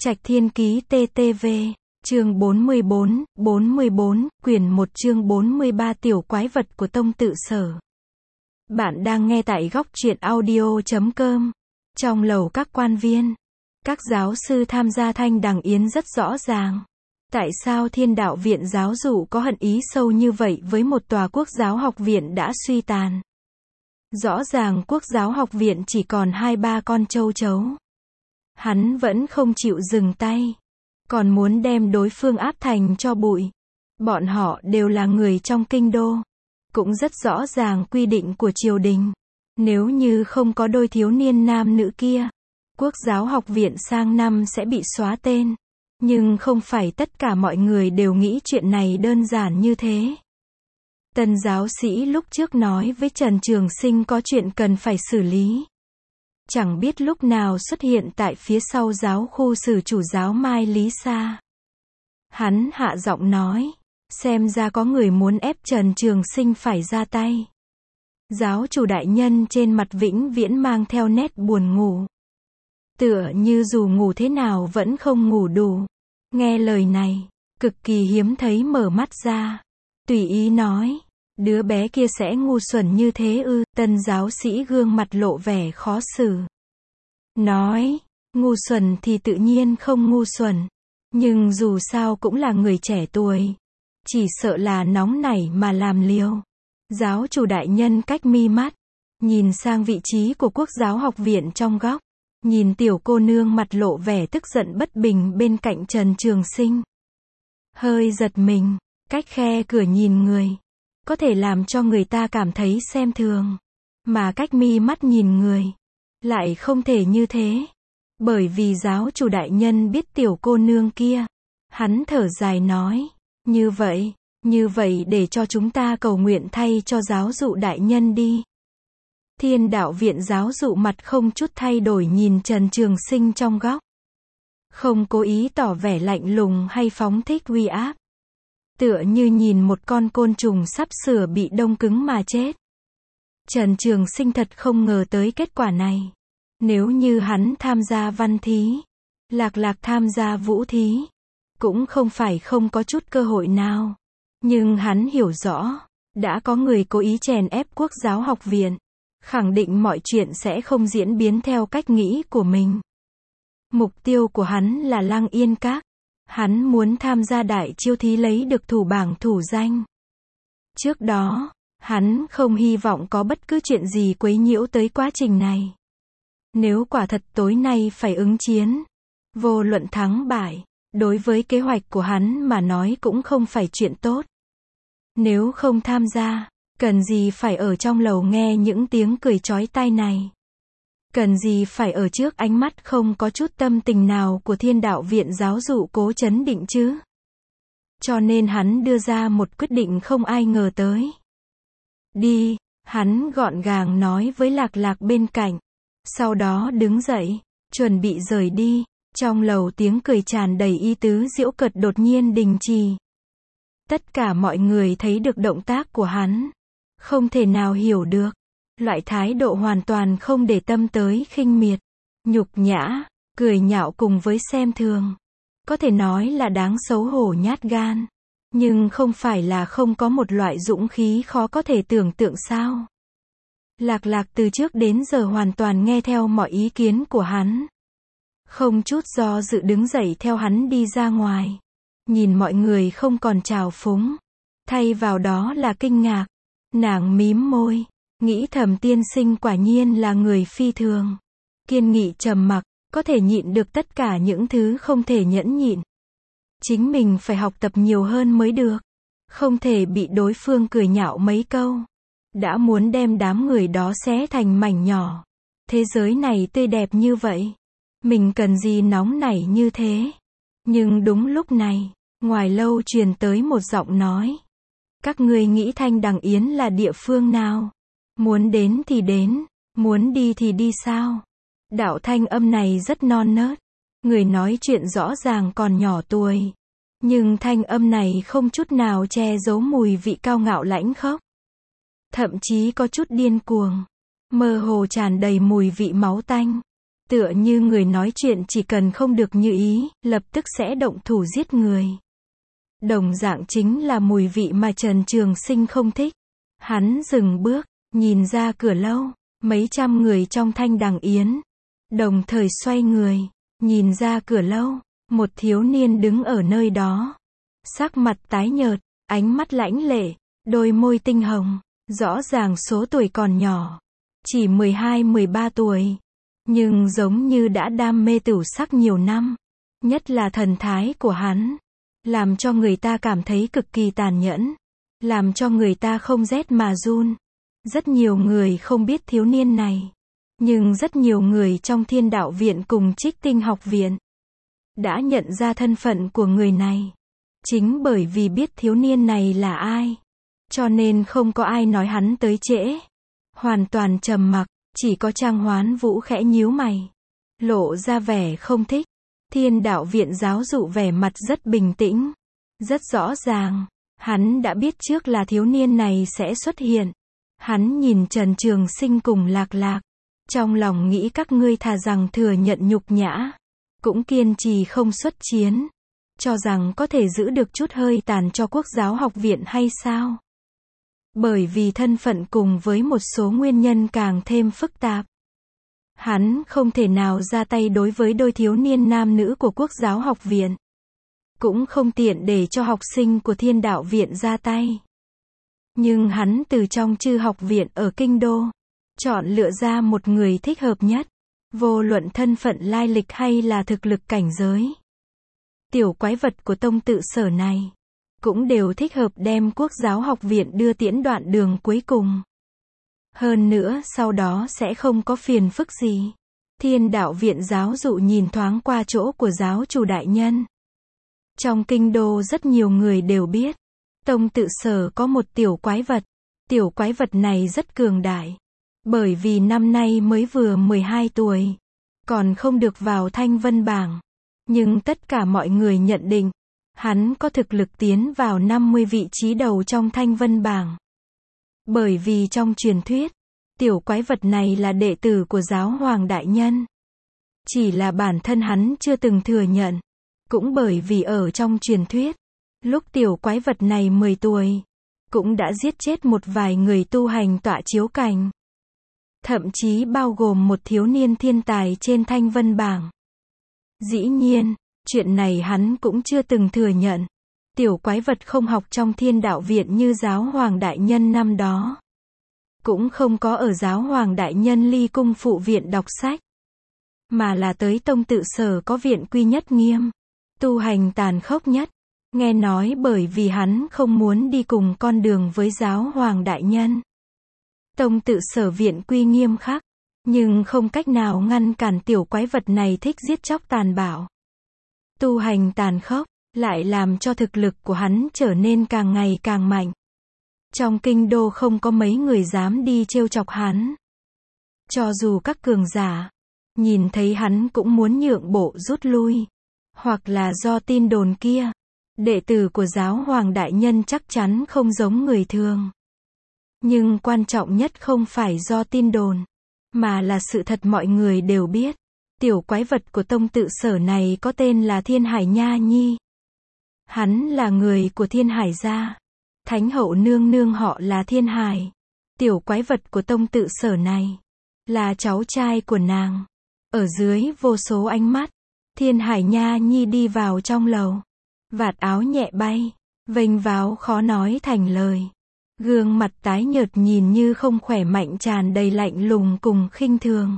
Trạch Thiên Ký TTV, chương 44, quyển 1 chương 43 Tiểu quái vật của Tông Tự Sở. Bạn đang nghe tại góc truyện audio.com. Trong lầu các quan viên, các giáo sư tham gia thanh đằng yến rất rõ ràng. Tại sao Thiên Đạo Viện Giáo dụ có hận ý sâu như vậy với một tòa Quốc giáo học viện đã suy tàn? Rõ ràng Quốc giáo học viện chỉ còn 2-3 con châu chấu. Hắn vẫn không chịu dừng tay, còn muốn đem đối phương áp thành cho bụi. Bọn họ đều là người trong kinh đô, cũng rất rõ ràng quy định của triều đình. Nếu như không có đôi thiếu niên nam nữ kia, Quốc giáo học viện sang năm sẽ bị xóa tên. Nhưng không phải tất cả mọi người đều nghĩ chuyện này đơn giản như thế. Tân giáo sĩ lúc trước nói với Trần Trường Sinh có chuyện cần phải xử lý. Chẳng biết lúc nào xuất hiện tại phía sau giáo khu sử chủ giáo Mai Lý Sa. Hắn hạ giọng nói, xem ra có người muốn ép Trần Trường Sinh phải ra tay. Giáo chủ đại nhân trên mặt vĩnh viễn mang theo nét buồn ngủ. Tựa như dù ngủ thế nào vẫn không ngủ đủ. Nghe lời này, cực kỳ hiếm thấy mở mắt ra. Tùy ý nói, đứa bé kia sẽ ngu xuẩn như thế ư? Tân giáo sĩ gương mặt lộ vẻ khó xử. Nói, ngu xuẩn thì tự nhiên không ngu xuẩn. Nhưng dù sao cũng là người trẻ tuổi. Chỉ sợ là nóng nảy mà làm liều. Giáo chủ đại nhân cách mi mắt, nhìn sang vị trí của Quốc giáo học viện trong góc. Nhìn tiểu cô nương mặt lộ vẻ tức giận bất bình bên cạnh Trần Trường Sinh. Hơi giật mình, cách khe cửa nhìn người. Có thể làm cho người ta cảm thấy xem thường. Mà cách mi mắt nhìn người, lại không thể như thế. Bởi vì giáo chủ đại nhân biết tiểu cô nương kia. Hắn thở dài nói, như vậy để cho chúng ta cầu nguyện thay cho giáo dụ đại nhân đi. Thiên Đạo Viện Giáo dụ mặt không chút thay đổi nhìn Trần Trường Sinh trong góc. Không cố ý tỏ vẻ lạnh lùng hay phóng thích uy áp. Tựa như nhìn một con côn trùng sắp sửa bị đông cứng mà chết. Trần Trường Sinh thật không ngờ tới kết quả này. Nếu như hắn tham gia văn thí, Lạc Lạc tham gia vũ thí, cũng không phải không có chút cơ hội nào. Nhưng hắn hiểu rõ, đã có người cố ý chèn ép Quốc giáo học viện. Khẳng định mọi chuyện sẽ không diễn biến theo cách nghĩ của mình. Mục tiêu của hắn là Lăng Yên Các. Hắn muốn tham gia đại chiêu thí lấy được thủ bảng thủ danh. Trước đó, hắn không hy vọng có bất cứ chuyện gì quấy nhiễu tới quá trình này. Nếu quả thật tối nay phải ứng chiến, vô luận thắng bại, đối với kế hoạch của hắn mà nói cũng không phải chuyện tốt. Nếu không tham gia, cần gì phải ở trong lầu nghe những tiếng cười chói tai này? Cần gì phải ở trước ánh mắt không có chút tâm tình nào của Thiên Đạo Viện Giáo dụ cố chấn định chứ? Cho nên hắn đưa ra một quyết định không ai ngờ tới. Đi, hắn gọn gàng nói với Lạc Lạc bên cạnh. Sau đó đứng dậy, chuẩn bị rời đi. Trong lầu tiếng cười tràn đầy ý tứ giễu cợt đột nhiên đình trì. Tất cả mọi người thấy được động tác của hắn. Không thể nào hiểu được. Loại thái độ hoàn toàn không để tâm tới khinh miệt, nhục nhã, cười nhạo cùng với xem thường. Có thể nói là đáng xấu hổ nhát gan. Nhưng không phải là không có một loại dũng khí khó có thể tưởng tượng sao. Lạc Lạc từ trước đến giờ hoàn toàn nghe theo mọi ý kiến của hắn. Không chút do dự đứng dậy theo hắn đi ra ngoài. Nhìn mọi người không còn trào phúng. Thay vào đó là kinh ngạc. Nàng mím môi, nghĩ thầm tiên sinh quả nhiên là người phi thường. Kiên nghị trầm mặc, có thể nhịn được tất cả những thứ không thể nhẫn nhịn. Chính mình phải học tập nhiều hơn mới được. Không thể bị đối phương cười nhạo mấy câu. Đã muốn đem đám người đó xé thành mảnh nhỏ. Thế giới này tươi đẹp như vậy. Mình cần gì nóng nảy như thế? Nhưng đúng lúc này, ngoài lâu truyền tới một giọng nói. Các ngươi nghĩ Thanh Đằng Yến là địa phương nào? Muốn đến thì đến, muốn đi thì đi sao? Đạo thanh âm này rất non nớt. Người nói chuyện rõ ràng còn nhỏ tuổi. Nhưng thanh âm này không chút nào che giấu mùi vị cao ngạo lãnh khốc. Thậm chí có chút điên cuồng. Mơ hồ tràn đầy mùi vị máu tanh. Tựa như người nói chuyện chỉ cần không được như ý, lập tức sẽ động thủ giết người. Đồng dạng chính là mùi vị mà Trần Trường Sinh không thích. Hắn dừng bước, nhìn ra cửa lâu, mấy trăm người trong Thanh Đằng Yến. Đồng thời xoay người, nhìn ra cửa lâu, một thiếu niên đứng ở nơi đó. Sắc mặt tái nhợt, ánh mắt lãnh lệ, đôi môi tinh hồng, rõ ràng số tuổi còn nhỏ. Chỉ 12-13 tuổi. Nhưng giống như đã đam mê tửu sắc nhiều năm. Nhất là thần thái của hắn. Làm cho người ta cảm thấy cực kỳ tàn nhẫn. Làm cho người ta không rét mà run. Rất nhiều người không biết thiếu niên này. Nhưng rất nhiều người trong Thiên Đạo Viện cùng Trích Tinh Học Viện đã nhận ra thân phận của người này. Chính bởi vì biết thiếu niên này là ai. Cho nên không có ai nói hắn tới trễ. Hoàn toàn trầm mặc, chỉ có Trang Hoán Vũ khẽ nhíu mày. Lộ ra vẻ không thích. Thiên Đạo Viện giáo dụ vẻ mặt rất bình tĩnh. Rất rõ ràng, hắn đã biết trước là thiếu niên này sẽ xuất hiện. Hắn nhìn Trần Trường Sinh cùng Lạc Lạc. Trong lòng nghĩ các ngươi thà rằng thừa nhận nhục nhã. Cũng kiên trì không xuất chiến. Cho rằng có thể giữ được chút hơi tàn cho Quốc giáo học viện hay sao? Bởi vì thân phận cùng với một số nguyên nhân càng thêm phức tạp. Hắn không thể nào ra tay đối với đôi thiếu niên nam nữ của Quốc giáo học viện. Cũng không tiện để cho học sinh của Thiên Đạo Viện ra tay. Nhưng hắn từ trong Chư Học Viện ở Kinh Đô, chọn lựa ra một người thích hợp nhất. Vô luận thân phận lai lịch hay là thực lực cảnh giới. Tiểu quái vật của tông tự sở này cũng đều thích hợp đem Quốc giáo học viện đưa tiễn đoạn đường cuối cùng. Hơn nữa sau đó sẽ không có phiền phức gì. Thiên Đạo Viện giáo dụ nhìn thoáng qua chỗ của giáo chủ đại nhân. Trong Kinh Đô rất nhiều người đều biết. Tông tự sở có một tiểu quái vật. Tiểu quái vật này rất cường đại. Bởi vì năm nay mới vừa 12 tuổi. Còn không được vào Thanh Vân bảng. Nhưng tất cả mọi người nhận định. Hắn có thực lực tiến vào 50 vị trí đầu trong Thanh Vân bảng. Bởi vì trong truyền thuyết, tiểu quái vật này là đệ tử của giáo hoàng đại nhân. Chỉ là bản thân hắn chưa từng thừa nhận. Cũng bởi vì ở trong truyền thuyết, lúc tiểu quái vật này 10 tuổi, cũng đã giết chết một vài người tu hành tọa chiếu cảnh. Thậm chí bao gồm một thiếu niên thiên tài trên Thanh Vân bảng. Dĩ nhiên, chuyện này hắn cũng chưa từng thừa nhận. Tiểu quái vật không học trong Thiên Đạo Viện như giáo hoàng đại nhân năm đó. Cũng không có ở giáo hoàng đại nhân Ly Cung phụ viện đọc sách. Mà là tới tông tự sở có viện quy nhất nghiêm. Tu hành tàn khốc nhất. Nghe nói bởi vì hắn không muốn đi cùng con đường với giáo hoàng đại nhân. Tông tự sở viện quy nghiêm khắc. Nhưng không cách nào ngăn cản tiểu quái vật này thích giết chóc tàn bạo. Tu hành tàn khốc, lại làm cho thực lực của hắn trở nên càng ngày càng mạnh. Trong Kinh Đô không có mấy người dám đi trêu chọc hắn. Cho dù các cường giả, nhìn thấy hắn cũng muốn nhượng bộ rút lui. Hoặc là do tin đồn kia, đệ tử của giáo hoàng đại nhân chắc chắn không giống người thường. Nhưng quan trọng nhất không phải do tin đồn, mà là sự thật mọi người đều biết. Tiểu quái vật của tông tự sở này có tên là Thiên Hải Nha Nhi. Hắn là người của Thiên Hải gia. Thánh hậu nương nương họ là Thiên Hải. Tiểu quái vật của tông tự sở này là cháu trai của nàng. Ở dưới vô số ánh mắt, Thiên Hải Nha Nhi đi vào trong lầu. Vạt áo nhẹ bay, vênh váo khó nói thành lời. Gương mặt tái nhợt nhìn như không khỏe mạnh tràn đầy lạnh lùng cùng khinh thường.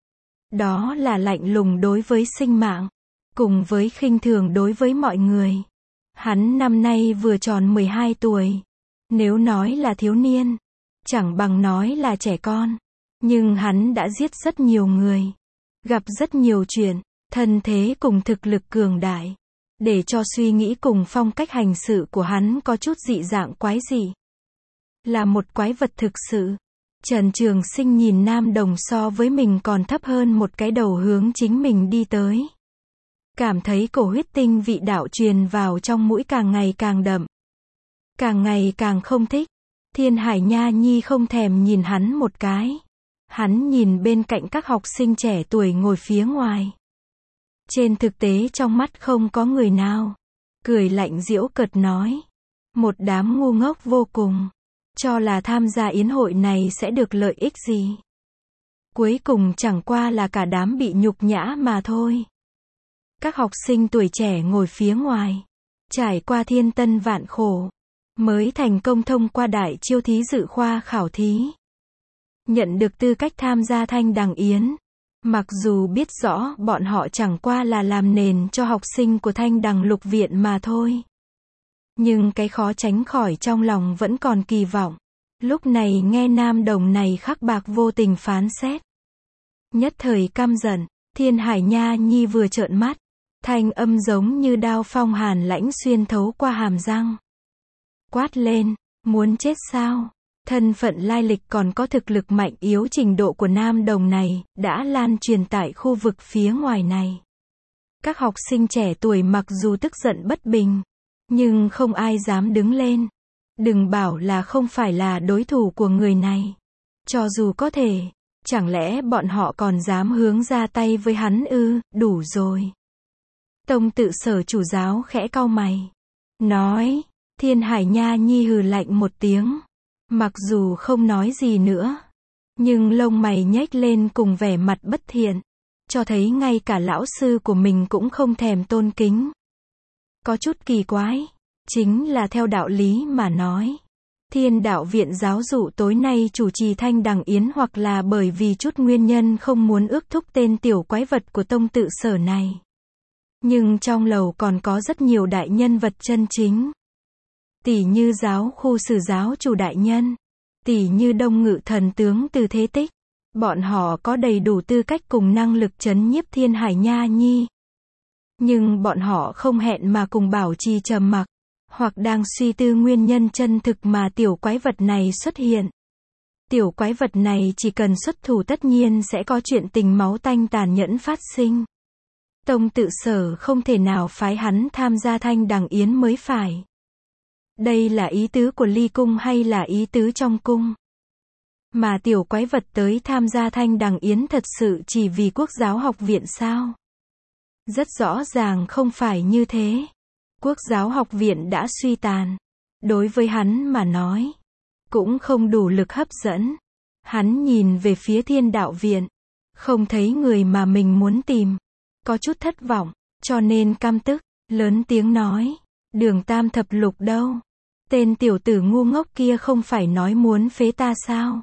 Đó là lạnh lùng đối với sinh mạng, cùng với khinh thường đối với mọi người. Hắn năm nay vừa tròn 12 tuổi. Nếu nói là thiếu niên, chẳng bằng nói là trẻ con. Nhưng hắn đã giết rất nhiều người. Gặp rất nhiều chuyện, thân thế cùng thực lực cường đại. Để cho suy nghĩ cùng phong cách hành sự của hắn có chút dị dạng quái dị. Là một quái vật thực sự. Trần Trường Sinh nhìn nam đồng so với mình còn thấp hơn một cái đầu hướng chính mình đi tới. Cảm thấy cổ huyết tinh vị đạo truyền vào trong mũi càng ngày càng đậm. Càng ngày càng không thích. Thiên Hải Nha Nhi không thèm nhìn hắn một cái. Hắn nhìn bên cạnh các học sinh trẻ tuổi ngồi phía ngoài. Trên thực tế trong mắt không có người nào. Cười lạnh giễu cợt nói. Một đám ngu ngốc vô cùng. Cho là tham gia yến hội này sẽ được lợi ích gì. Cuối cùng chẳng qua là cả đám bị nhục nhã mà thôi. Các học sinh tuổi trẻ ngồi phía ngoài. Trải qua thiên tân vạn khổ. Mới thành công thông qua đại chiêu thí dự khoa khảo thí. Nhận được tư cách tham gia thanh đằng yến. Mặc dù biết rõ bọn họ chẳng qua là làm nền cho học sinh của thanh đằng lục viện mà thôi. Nhưng cái khó tránh khỏi trong lòng vẫn còn kỳ vọng. Lúc này nghe nam đồng này khắc bạc vô tình phán xét. Nhất thời căm giận, Thiên Hải Nha Nhi vừa trợn mắt. Thanh âm giống như đao phong hàn lãnh xuyên thấu qua hàm răng. Quát lên, muốn chết sao? Thân phận lai lịch còn có thực lực mạnh yếu trình độ của nam đồng này, đã lan truyền tại khu vực phía ngoài này. Các học sinh trẻ tuổi mặc dù tức giận bất bình, nhưng không ai dám đứng lên. Đừng bảo là không phải là đối thủ của người này. Cho dù có thể, chẳng lẽ bọn họ còn dám hướng ra tay với hắn ư? Đủ rồi. Tông Tự Sở chủ giáo khẽ cau mày. Nói, Thiên Hải Nha Nhi hừ lạnh một tiếng. Mặc dù không nói gì nữa, nhưng lông mày nhếch lên cùng vẻ mặt bất thiện. Cho thấy ngay cả lão sư của mình cũng không thèm tôn kính. Có chút kỳ quái. Chính là theo đạo lý mà nói. Thiên đạo viện giáo dụ tối nay chủ trì thanh đằng yến hoặc là bởi vì chút nguyên nhân không muốn ước thúc tên tiểu quái vật của Tông Tự Sở này. Nhưng trong lầu còn có rất nhiều đại nhân vật chân chính. Tỷ như giáo khu sử giáo chủ đại nhân. Tỷ như Đông Ngự thần tướng Từ Thế Tích. Bọn họ có đầy đủ tư cách cùng năng lực trấn nhiếp Thiên Hải Nha Nhi. Nhưng bọn họ không hẹn mà cùng bảo trì trầm mặc. Hoặc đang suy tư nguyên nhân chân thực mà tiểu quái vật này xuất hiện. Tiểu quái vật này chỉ cần xuất thủ tất nhiên sẽ có chuyện tình máu tanh tàn nhẫn phát sinh. Tông Tự Sở không thể nào phái hắn tham gia thanh đằng yến mới phải. Đây là ý tứ của Ly Cung hay là ý tứ trong cung? Mà tiểu quái vật tới tham gia thanh đằng yến thật sự chỉ vì Quốc giáo học viện sao? Rất rõ ràng không phải như thế. Quốc giáo học viện đã suy tàn. Đối với hắn mà nói, cũng không đủ lực hấp dẫn. Hắn nhìn về phía Thiên đạo viện, không thấy người mà mình muốn tìm. Có chút thất vọng, cho nên căm tức, lớn tiếng nói, Đường Tam Thập Lục đâu? Tên tiểu tử ngu ngốc kia không phải nói muốn phế ta sao?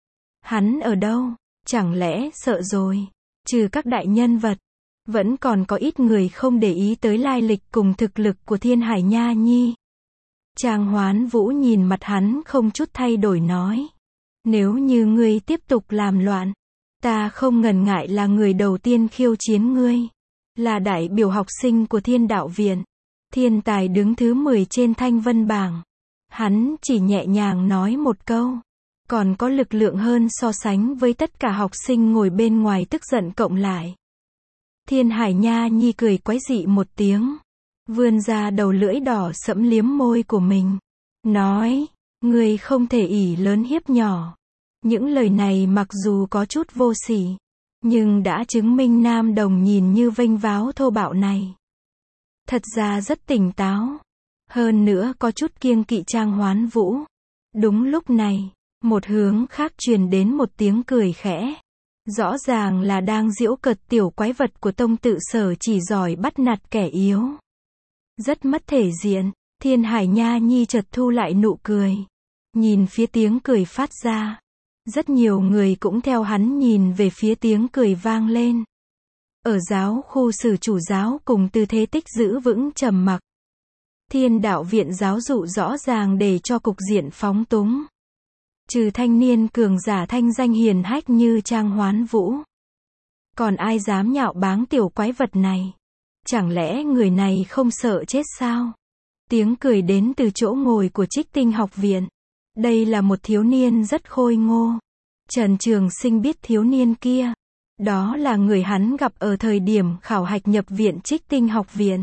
Hắn ở đâu? Chẳng lẽ sợ rồi? Trừ các đại nhân vật, vẫn còn có ít người không để ý tới lai lịch cùng thực lực của Thiên Hải Nha Nhi. Trang Hoán Vũ nhìn mặt hắn không chút thay đổi nói. Nếu như ngươi tiếp tục làm loạn, ta không ngần ngại là người đầu tiên khiêu chiến ngươi. Là đại biểu học sinh của Thiên đạo viện. Thiên tài đứng thứ 10 trên thanh vân bảng. Hắn chỉ nhẹ nhàng nói một câu. Còn có lực lượng hơn so sánh với tất cả học sinh ngồi bên ngoài tức giận cộng lại. Thiên Hải Nha Nhi cười quái dị một tiếng. Vươn ra đầu lưỡi đỏ sẫm liếm môi của mình. Nói, ngươi không thể ỷ lớn hiếp nhỏ. Những lời này mặc dù có chút vô sỉ, nhưng đã chứng minh nam đồng nhìn như vênh váo thô bạo này. Thật ra rất tỉnh táo. Hơn nữa có chút kiêng kỵ Trang Hoán Vũ. Đúng lúc này, một hướng khác truyền đến một tiếng cười khẽ. Rõ ràng là đang giễu cợt tiểu quái vật của Tông Tự Sở chỉ giỏi bắt nạt kẻ yếu. Rất mất thể diện, Thiên Hải Nha Nhi chợt thu lại nụ cười. Nhìn phía tiếng cười phát ra. Rất nhiều người cũng theo hắn nhìn về phía tiếng cười vang lên. Ở giáo khu sử chủ giáo cùng Tư Thế Tích giữ vững trầm mặc. Thiên đạo viện giáo dụ rõ ràng để cho cục diện phóng túng. Trừ thanh niên cường giả thanh danh hiền hách như Trang Hoán Vũ. Còn ai dám nhạo báng tiểu quái vật này? Chẳng lẽ người này không sợ chết sao? Tiếng cười đến từ chỗ ngồi của Trích Tinh học viện. Đây là một thiếu niên rất khôi ngô. Trần Trường Sinh biết thiếu niên kia. Đó là người hắn gặp ở thời điểm khảo hạch nhập viện Trích Tinh học viện.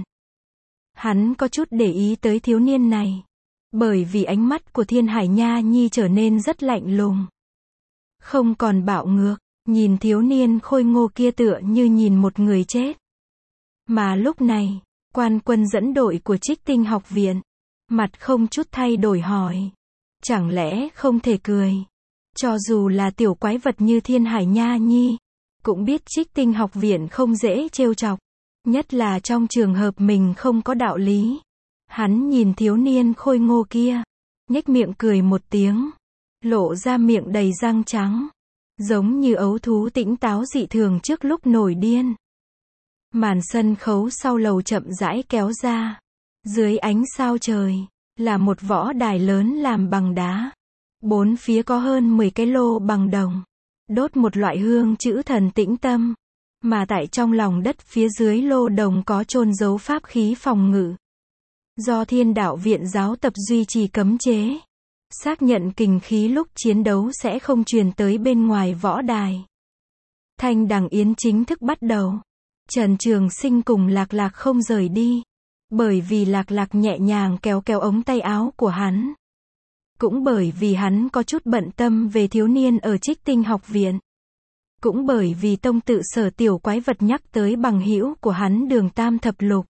Hắn có chút để ý tới thiếu niên này. Bởi vì ánh mắt của Thiên Hải Nha Nhi trở nên rất lạnh lùng. không còn bạo ngược, nhìn thiếu niên khôi ngô kia tựa như nhìn một người chết. Mà lúc này, quan quân dẫn đội của Trích Tinh học viện, mặt không chút thay đổi hỏi. Chẳng lẽ không thể cười? Cho dù là tiểu quái vật như Thiên Hải Nha Nhi, cũng biết Trích Tinh học viện không dễ trêu chọc. Nhất là trong trường hợp mình không có đạo lý. Hắn nhìn thiếu niên khôi ngô kia, nhếch miệng cười một tiếng, lộ ra miệng đầy răng trắng, giống như ấu thú tĩnh táo dị thường trước lúc nổi điên. Màn sân khấu sau lầu chậm rãi kéo ra. Dưới ánh sao trời, là một võ đài lớn làm bằng đá. Bốn phía có hơn 10 cái lô bằng đồng, đốt một loại hương chữ thần tĩnh tâm. Mà tại trong lòng đất phía dưới lô đồng có chôn giấu pháp khí phòng ngự. Do Thiên Đạo Viện giáo tập duy trì cấm chế. Xác nhận kình khí lúc chiến đấu sẽ không truyền tới bên ngoài võ đài. Thanh đằng yến chính thức bắt đầu. Trần Trường Sinh cùng Lạc Lạc không rời đi. Bởi vì Lạc Lạc nhẹ nhàng kéo kéo ống tay áo của hắn. Cũng bởi vì hắn có chút bận tâm về thiếu niên ở Trích Tinh học viện. Cũng bởi vì tông tự sở tiểu quái vật nhắc tới bằng hữu của hắn Đường Tam Thập Lục.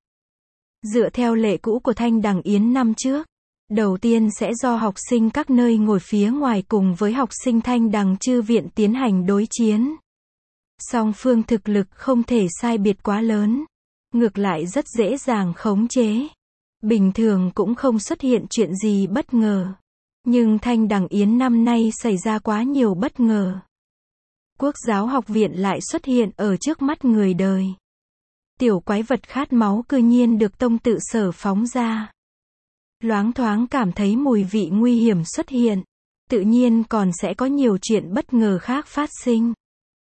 Dựa theo lệ cũ của Thanh Đằng Yến năm trước, đầu tiên sẽ do học sinh các nơi ngồi phía ngoài cùng với học sinh Thanh Đằng Chư viện tiến hành đối chiến. Song phương thực lực không thể sai biệt quá lớn, ngược lại rất dễ dàng khống chế. Bình thường cũng không xuất hiện chuyện gì bất ngờ. Nhưng Thanh Đằng Yến năm nay xảy ra quá nhiều bất ngờ. Quốc giáo học viện lại xuất hiện ở trước mắt người đời. Tiểu quái vật khát máu cư nhiên được tông tự sở phóng ra. Loáng thoáng cảm thấy mùi vị nguy hiểm xuất hiện. Tự nhiên còn sẽ có nhiều chuyện bất ngờ khác phát sinh.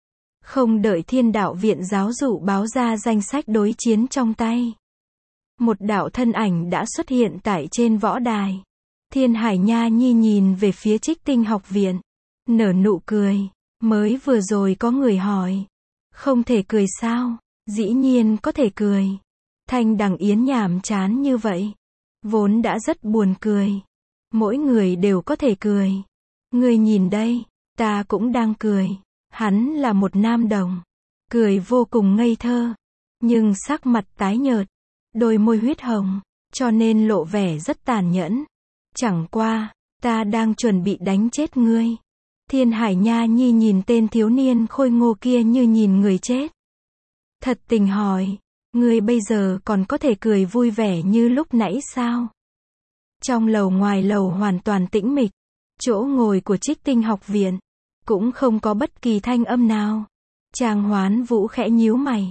Không đợi Thiên Đạo Viện giáo dụ báo ra danh sách đối chiến trong tay. Một đạo thân ảnh đã xuất hiện tại trên võ đài. Thiên Hải Nha Nhi nhìn về phía Trích Tinh học viện. Nở nụ cười. Mới vừa rồi có người hỏi. Không thể cười sao? Dĩ nhiên có thể cười. Thanh Đằng Yến nhàm chán như vậy. Vốn đã rất buồn cười. Mỗi người đều có thể cười. Ngươi nhìn đây, ta cũng đang cười. Hắn là một nam đồng. Cười vô cùng ngây thơ. Nhưng sắc mặt tái nhợt. Đôi môi huyết hồng. Cho nên lộ vẻ rất tàn nhẫn. Chẳng qua, ta đang chuẩn bị đánh chết ngươi. Thiên Hải Nha Nhi nhìn tên thiếu niên khôi ngô kia như nhìn người chết. Thật tình hỏi, ngươi bây giờ còn có thể cười vui vẻ như lúc nãy sao? Trong lầu ngoài lầu hoàn toàn tĩnh mịch. Chỗ ngồi của Trích Tinh học viện cũng không có bất kỳ thanh âm nào. Trang Hoán Vũ khẽ nhíu mày.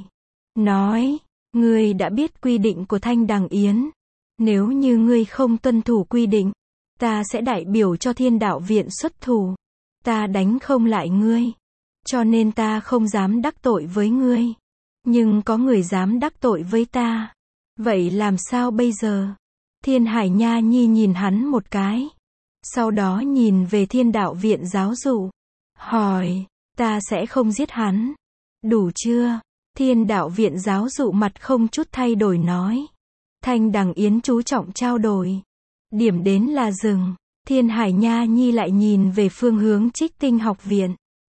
Nói, ngươi đã biết quy định của Thanh Đằng Yến. Nếu như ngươi không tuân thủ quy định, ta sẽ đại biểu cho Thiên Đạo Viện xuất thủ. Ta đánh không lại ngươi. Cho nên ta không dám đắc tội với ngươi. Nhưng có người dám đắc tội với ta. Vậy làm sao bây giờ? Thiên Hải Nha Nhi nhìn hắn một cái. Sau đó nhìn về Thiên Đạo Viện giáo dụ. Hỏi, ta sẽ không giết hắn. Đủ chưa? Thiên Đạo Viện giáo dụ mặt không chút thay đổi nói. Thanh Đằng Yến chú trọng trao đổi. Điểm đến là dừng. Thiên Hải Nha Nhi lại nhìn về phương hướng Trích Tinh học viện.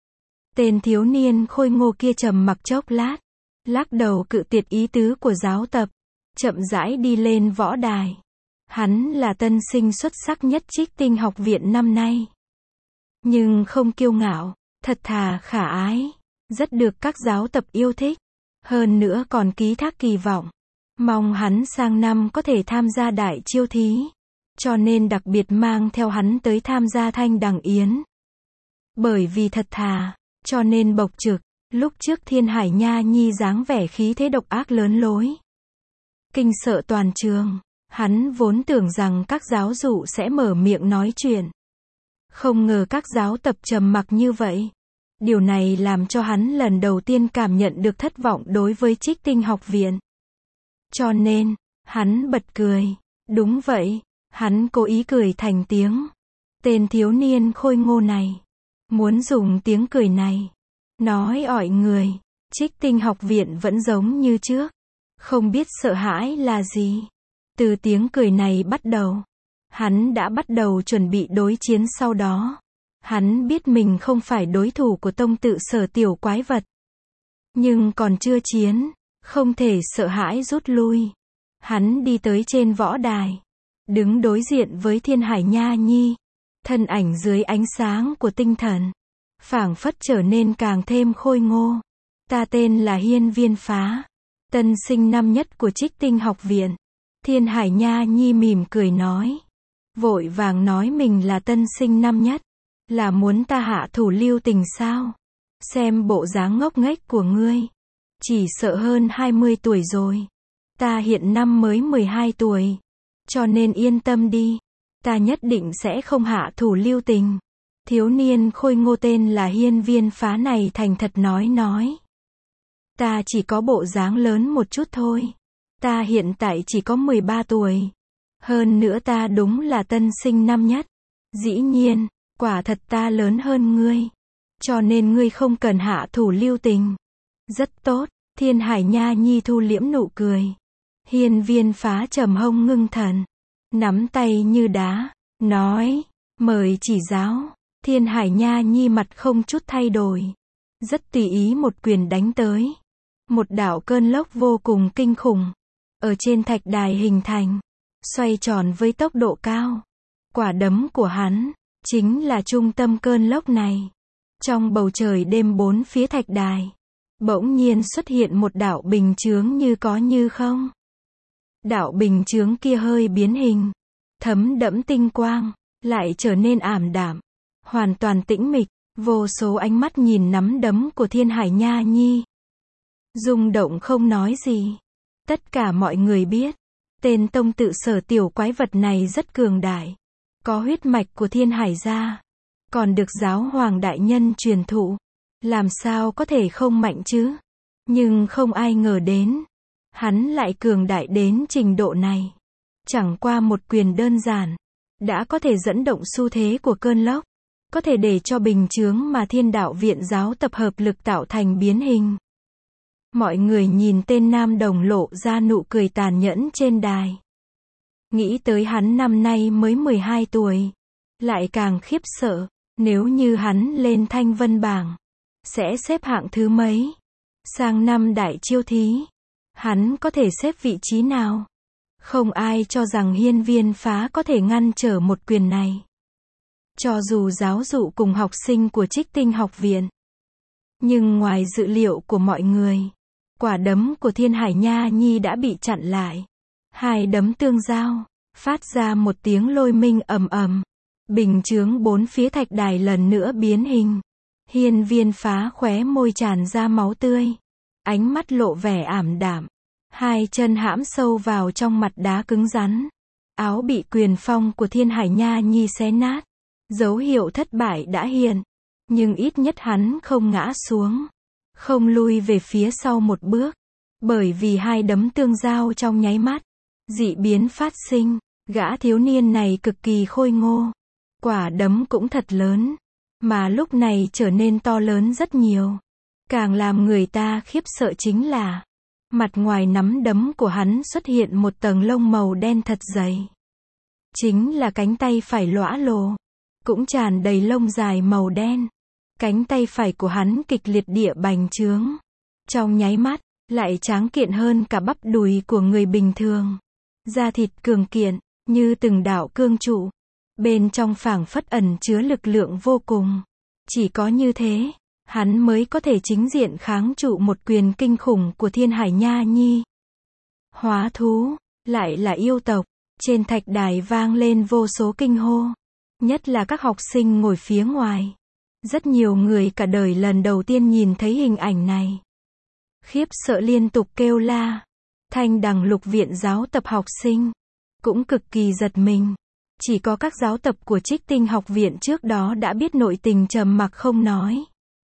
Tên thiếu niên khôi ngô kia trầm mặc chốc lát. Lắc đầu cự tuyệt ý tứ của giáo tập. Chậm rãi đi lên võ đài. Hắn là tân sinh xuất sắc nhất Trích Tinh học viện năm nay. Nhưng không kiêu ngạo, thật thà khả ái. Rất được các giáo tập yêu thích. Hơn nữa còn ký thác kỳ vọng. Mong hắn sang năm có thể tham gia đại chiêu thí. Cho nên đặc biệt mang theo hắn tới tham gia Thanh Đằng Yến. Bởi vì thật thà, cho nên bộc trực. Lúc trước Thiên Hải Nha Nhi dáng vẻ khí thế độc ác lớn lối. Kinh sợ toàn trường. Hắn vốn tưởng rằng các giáo dụ sẽ mở miệng nói chuyện. Không ngờ các giáo tập trầm mặc như vậy. Điều này làm cho hắn lần đầu tiên cảm nhận được thất vọng đối với Trích Tinh học viện. Cho nên, hắn bật cười. Đúng vậy, hắn cố ý cười thành tiếng. Tên thiếu niên khôi ngô này. Muốn dùng tiếng cười này. Nói ỏi người. Trích Tinh học viện vẫn giống như trước. Không biết sợ hãi là gì. Từ tiếng cười này bắt đầu. Hắn đã bắt đầu chuẩn bị đối chiến sau đó. Hắn biết mình không phải đối thủ của tông tự sở tiểu quái vật. Nhưng còn chưa chiến, không thể sợ hãi rút lui. Hắn đi tới trên võ đài, đứng đối diện với Thiên Hải Nha Nhi. Thân ảnh dưới ánh sáng của tinh thần, phảng phất trở nên càng thêm khôi ngô. Ta tên là Hiên Viên Phá, tân sinh năm nhất của Trích Tinh học viện. Thiên Hải Nha Nhi mỉm cười nói. Vội vàng nói mình là tân sinh năm nhất. Là muốn ta hạ thủ lưu tình sao? Xem bộ dáng ngốc nghếch của ngươi. Chỉ sợ hơn 20 tuổi rồi. Ta hiện năm mới 12 tuổi. Cho nên yên tâm đi. Ta nhất định sẽ không hạ thủ lưu tình. Thiếu niên khôi ngô tên là Hiên Viên Phá này thành thật nói. Ta chỉ có bộ dáng lớn một chút thôi. Ta hiện tại chỉ có 13 tuổi. Hơn nữa ta đúng là tân sinh năm nhất. Dĩ nhiên, quả thật ta lớn hơn ngươi. Cho nên ngươi không cần hạ thủ lưu tình. Rất tốt, Thiên Hải Nha Nhi thu liễm nụ cười. Hiên Viên Phá trầm hông ngưng thần. Nắm tay như đá, nói, mời chỉ giáo. Thiên Hải Nha Nhi mặt không chút thay đổi. Rất tùy ý một quyền đánh tới. Một đạo cơn lốc vô cùng kinh khủng. Ở trên thạch đài hình thành. Xoay tròn với tốc độ cao. Quả đấm của hắn, chính là trung tâm cơn lốc này. Trong bầu trời đêm bốn phía thạch đài, bỗng nhiên xuất hiện một đạo bình chướng như có như không. Đạo bình chướng kia hơi biến hình, thấm đẫm tinh quang, lại trở nên ảm đạm, hoàn toàn tĩnh mịch. Vô số ánh mắt nhìn nắm đấm của Thiên Hải Nha Nhi, rung động không nói gì. Tất cả mọi người biết, tên tông tự sở tiểu quái vật này rất cường đại, có huyết mạch của Thiên Hải gia, còn được giáo hoàng đại nhân truyền thụ, làm sao có thể không mạnh chứ? Nhưng không ai ngờ đến, hắn lại cường đại đến trình độ này. Chẳng qua một quyền đơn giản, đã có thể dẫn động xu thế của cơn lốc, có thể để cho bình chướng mà Thiên Đạo Viện giáo tập hợp lực tạo thành biến hình. Mọi người nhìn tên nam đồng lộ ra nụ cười tàn nhẫn trên đài. Nghĩ tới hắn năm nay mới 12 tuổi, lại càng khiếp sợ. Nếu như hắn lên thanh vân bảng, sẽ xếp hạng thứ mấy? Sang năm đại chiêu thí, hắn có thể xếp vị trí nào? Không ai cho rằng Hiên Viên Phá có thể ngăn trở một quyền này. Cho dù giáo dụ cùng học sinh của Trích Tinh học viện. Nhưng ngoài dự liệu của mọi người, quả đấm của Thiên Hải Nha Nhi đã bị chặn lại. Hai đấm tương giao, phát ra một tiếng lôi minh ầm ầm. Bình chướng bốn phía thạch đài lần nữa biến hình. Hiên Viên Phá khóe môi tràn ra máu tươi. Ánh mắt lộ vẻ ảm đạm. Hai chân hãm sâu vào trong mặt đá cứng rắn. Áo bị quyền phong của Thiên Hải Nha Nhi xé nát. Dấu hiệu thất bại đã hiện. Nhưng ít nhất hắn không ngã xuống. Không lui về phía sau một bước. Bởi vì hai đấm tương giao trong nháy mắt. Dị biến phát sinh. Gã thiếu niên này cực kỳ khôi ngô. Quả đấm cũng thật lớn. Mà lúc này trở nên to lớn rất nhiều. Càng làm người ta khiếp sợ chính là mặt ngoài nắm đấm của hắn xuất hiện một tầng lông màu đen thật dày. Chính là cánh tay phải lõa lồ. Cũng tràn đầy lông dài màu đen. Cánh tay phải của hắn kịch liệt địa bành trướng. Trong nháy mắt, lại tráng kiện hơn cả bắp đùi của người bình thường. Da thịt cường kiện, như từng đạo cương trụ. Bên trong phảng phất ẩn chứa lực lượng vô cùng. Chỉ có như thế, hắn mới có thể chính diện kháng trụ một quyền kinh khủng của Thiên Hải Nha Nhi. Hóa thú, lại là yêu tộc. Trên thạch đài vang lên vô số kinh hô. Nhất là các học sinh ngồi phía ngoài. Rất nhiều người cả đời lần đầu tiên nhìn thấy hình ảnh này. Khiếp sợ liên tục kêu la. Thanh Đằng Lục viện giáo tập học sinh cũng cực kỳ giật mình. Chỉ có các giáo tập của Trích Tinh học viện trước đó đã biết nội tình trầm mặc không nói.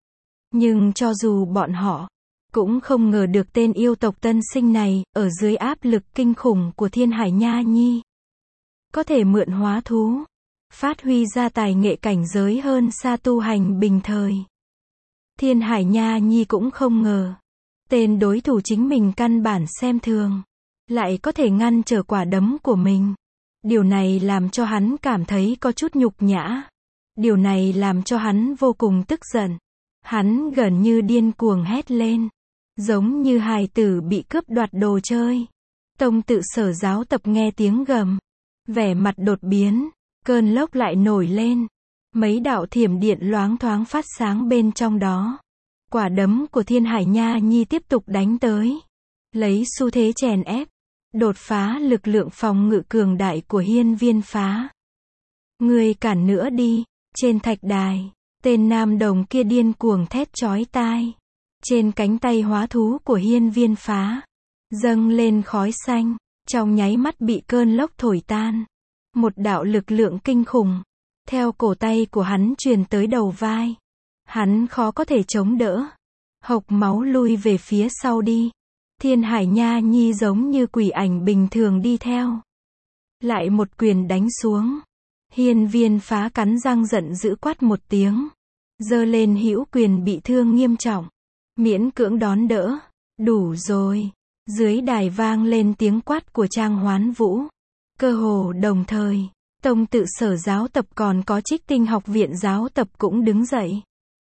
Nhưng cho dù bọn họ cũng không ngờ được tên yêu tộc tân sinh này, ở dưới áp lực kinh khủng của Thiên Hải Nha Nhi, có thể mượn hóa thú, phát huy ra tài nghệ cảnh giới hơn xa tu hành bình thời. Thiên Hải Nha Nhi cũng không ngờ, tên đối thủ chính mình căn bản xem thường, lại có thể ngăn trở quả đấm của mình. Điều này làm cho hắn cảm thấy có chút nhục nhã. Điều này làm cho hắn vô cùng tức giận. Hắn gần như điên cuồng hét lên. Giống như hài tử bị cướp đoạt đồ chơi. Tông Tự Sở giáo tập nghe tiếng gầm. Vẻ mặt đột biến. Cơn lốc lại nổi lên. Mấy đạo thiểm điện loáng thoáng phát sáng bên trong đó. Quả đấm của Thiên Hải Nha Nhi tiếp tục đánh tới. Lấy xu thế chèn ép. Đột phá lực lượng phòng ngự cường đại của Hiên Viên Phá. Ngươi cản nữa đi. Trên thạch đài, tên nam đồng kia điên cuồng thét chói tai. Trên cánh tay hóa thú của Hiên Viên Phá, dâng lên khói xanh, trong nháy mắt bị cơn lốc thổi tan. Một đạo lực lượng kinh khủng, theo cổ tay của hắn truyền tới đầu vai. Hắn khó có thể chống đỡ. Hộc máu lui về phía sau đi. Thiên Hải Nha Nhi giống như quỷ ảnh bình thường đi theo. Lại một quyền đánh xuống. Hiên Viên Phá cắn răng giận dữ quát một tiếng. Giơ lên hữu quyền bị thương nghiêm trọng. Miễn cưỡng đón đỡ. Đủ rồi. Dưới đài vang lên tiếng quát của Trang Hoán Vũ. Cơ hồ đồng thời, Tông Tự Sở giáo tập còn có Trích Tinh học viện giáo tập cũng đứng dậy.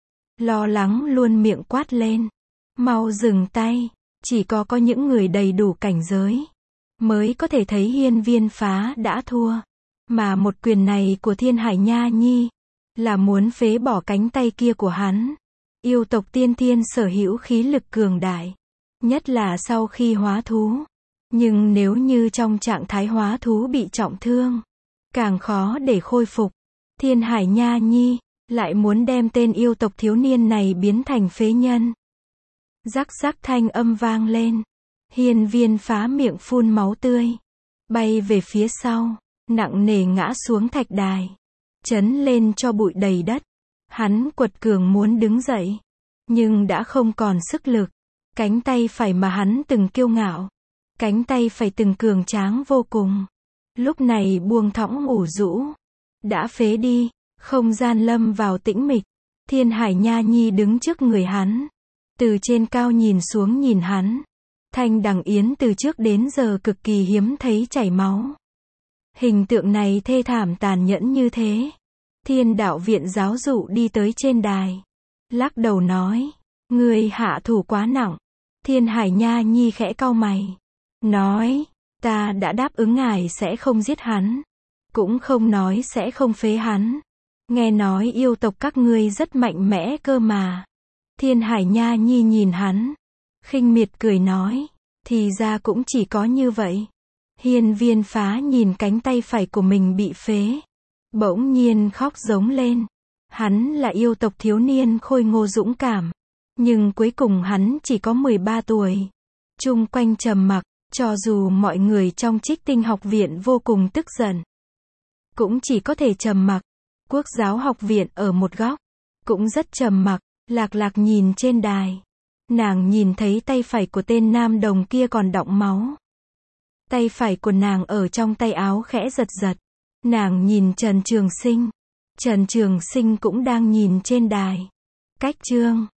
Lo lắng luôn miệng quát lên. Mau dừng tay. Chỉ có những người đầy đủ cảnh giới mới có thể thấy Hiên Viên Phá đã thua. Mà một quyền này của Thiên Hải Nha Nhi là muốn phế bỏ cánh tay kia của hắn. Yêu tộc tiên thiên sở hữu khí lực cường đại, nhất là sau khi hóa thú. Nhưng nếu như trong trạng thái hóa thú bị trọng thương, càng khó để khôi phục. Thiên Hải Nha Nhi lại muốn đem tên yêu tộc thiếu niên này biến thành phế nhân. Rắc rắc thanh âm vang lên. Hiên Viên Phá miệng phun máu tươi, bay về phía sau, nặng nề ngã xuống thạch đài, chấn lên cho bụi đầy đất. Hắn quật cường muốn đứng dậy, nhưng đã không còn sức lực. Cánh tay phải mà hắn từng kiêu ngạo, cánh tay phải từng cường tráng vô cùng, lúc này buông thõng ủ rũ, đã phế đi. Không gian lâm vào tĩnh mịch. Thiên Hải Nha Nhi đứng trước người hắn, từ trên cao nhìn xuống nhìn hắn. Thanh Đằng Yến từ trước đến giờ cực kỳ hiếm thấy chảy máu. Hình tượng này thê thảm tàn nhẫn như thế. Thiên Đạo Viện giáo dụ đi tới trên đài, lắc đầu nói, ngươi hạ thủ quá nặng. Thiên Hải Nha Nhi khẽ cau mày, nói, ta đã đáp ứng ngài sẽ không giết hắn, cũng không nói sẽ không phế hắn. Nghe nói yêu tộc các ngươi rất mạnh mẽ cơ mà. Thiên Hải Nha Nhi nhìn hắn, khinh miệt cười nói, thì ra cũng chỉ có như vậy. Hiên Viên Phá nhìn cánh tay phải của mình bị phế, bỗng nhiên khóc giống lên. Hắn là yêu tộc thiếu niên khôi ngô dũng cảm, nhưng cuối cùng hắn chỉ có 13 tuổi. Chung quanh trầm mặc, cho dù mọi người trong Trích Tinh học viện vô cùng tức giận, cũng chỉ có thể trầm mặc. Quốc giáo học viện ở một góc, cũng rất trầm mặc. Lạc Lạc nhìn trên đài, nàng nhìn thấy tay phải của tên nam đồng kia còn đọng máu. Tay phải của nàng ở trong tay áo khẽ giật giật. Nàng nhìn Trần Trường Sinh. Trần Trường Sinh cũng đang nhìn trên đài. Cách chương